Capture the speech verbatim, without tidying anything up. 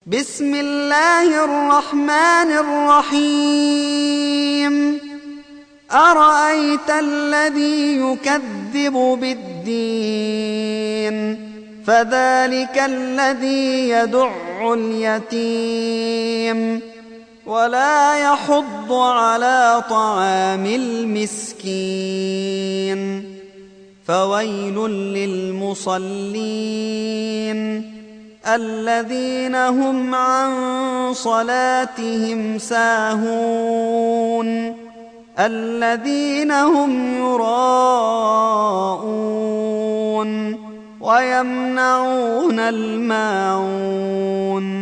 بسم الله الرحمن الرحيم أرأيت الذي يكذب بالدين فذلك الذي يدع اليتيم ولا يحض على طعام المسكين فويل للمصلين الذين هم عن صلاتهم ساهون الذين هم يراءون ويمنعون الماعون